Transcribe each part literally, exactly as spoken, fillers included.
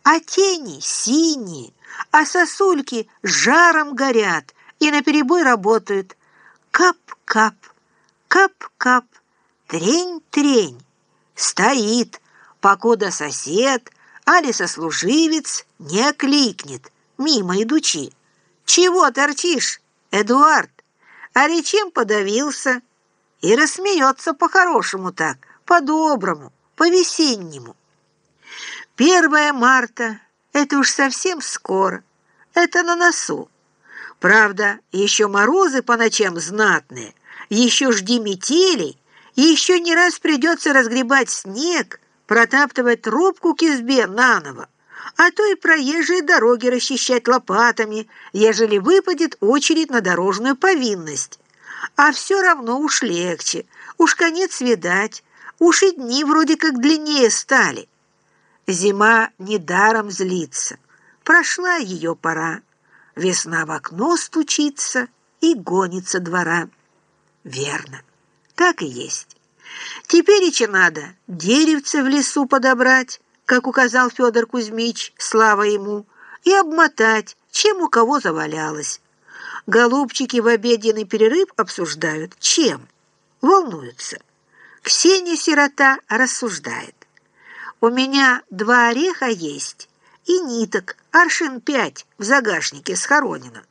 а тени синие, а сосульки жаром горят и наперебой работают. Кап-кап, кап-кап, трень-трень. Стоит, покуда сосед, али сослуживец не окликнет, мимо идучи. «Чего торчишь, Эдуард? Али чем подавился?» И рассмеется по-хорошему так, по-доброму, по-весеннему. Первое марта — это уж совсем скоро, это на носу. Правда, еще морозы по ночам знатные, еще жди метелей, и еще не раз придется разгребать снег, протаптывать трубку к избе наново, а то и проезжие дороги расчищать лопатами, ежели выпадет очередь на дорожную повинность. А все равно уж легче, уж конец видать, уж и дни вроде как длиннее стали. Зима недаром злится, прошла ее пора, весна в окно стучится и гонится двора. Верно, так и есть. Теперь еще надо деревце в лесу подобрать, как указал Федор Кузьмич, слава ему, и обмотать, чем у кого завалялось. Голубчики в обеденный перерыв обсуждают, чем. Волнуются. Ксения-сирота рассуждает. У меня два ореха есть и ниток, аршин пять в загашнике схоронено.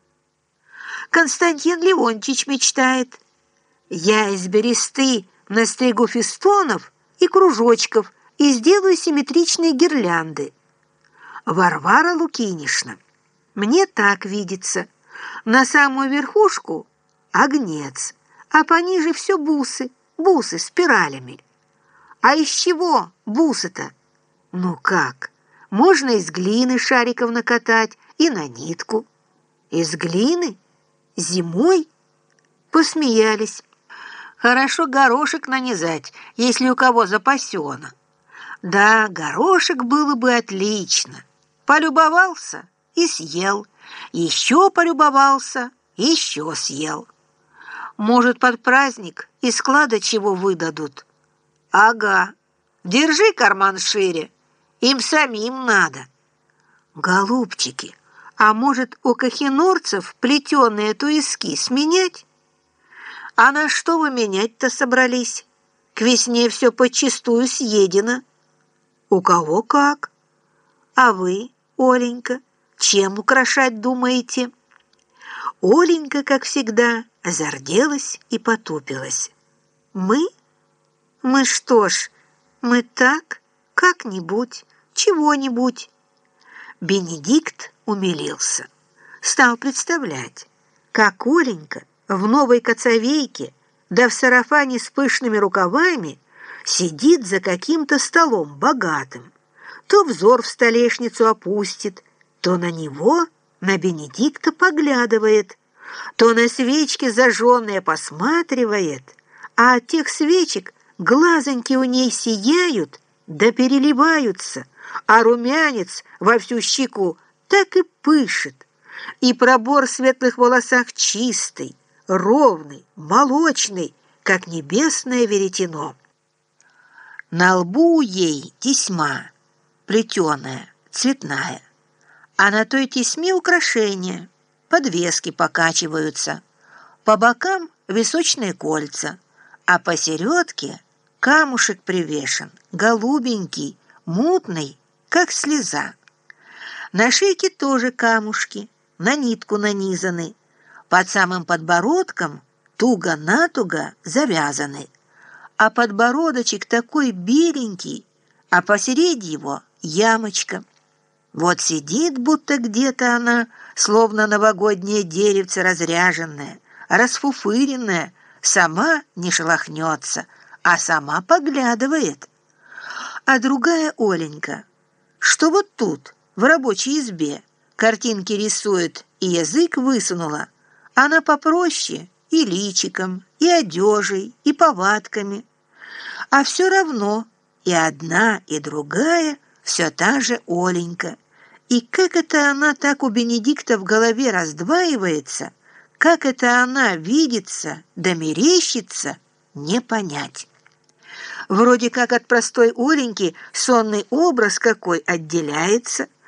Константин Леонтьевич мечтает. Я из бересты настригу фестонов и кружочков и сделаю симметричные гирлянды. Варвара Лукинишна. Мне так видится. На самую верхушку огнец, а пониже все бусы, бусы спиралями. А из чего бусы-то? Ну как? Можно из глины шариков накатать и на нитку. Из глины? Зимой? Посмеялись. Хорошо горошек нанизать, если у кого запасено. Да, горошек было бы отлично. Полюбовался и съел. Еще полюбовался, еще съел. Может, под праздник из склада чего выдадут? Ага, держи карман шире, им самим надо. Голубчики, а может, у кахинорцев плетеные туиски сменять? А на что вы менять-то собрались? К весне все подчистую съедено. У кого как? А вы, Оленька, чем украшать думаете? Оленька, как всегда, зарделась и потупилась. Мы? Мы что ж, мы так, как-нибудь, чего-нибудь. Бенедикт умилился. Стал представлять, как Оленька в новой коцовейке, да в сарафане с пышными рукавами, сидит за каким-то столом богатым. То взор в столешницу опустит, то на него, на Бенедикта, поглядывает, то на свечки зажженные посматривает, а от тех свечек глазоньки у ней сияют да переливаются, а румянец во всю щеку так и пышет, и пробор в светлых волосах чистый, ровный, молочный, как небесное веретено. На лбу ей тесьма, плетеная, цветная, а на той тесьме украшения, подвески покачиваются, по бокам височные кольца, а посередке камушек привешен, голубенький, мутный, как слеза. На шейке тоже камушки, на нитку нанизаны, под самым подбородком туго-натуго завязаны, а подбородочек такой беленький, а посередине его ямочка. Вот сидит, будто где-то она, словно новогоднее деревце разряженное, расфуфыренное, сама не шелохнется, а сама поглядывает. А другая Оленька, что вот тут, в рабочей избе, картинки рисует и язык высунула, она попроще и личиком, и одежей, и повадками. А все равно и одна, и другая все та же Оленька. И как это она так у Бенедикта в голове раздваивается, как это она видится да мерещится, не понять. Вроде как от простой Оленьки сонный образ какой отделяется.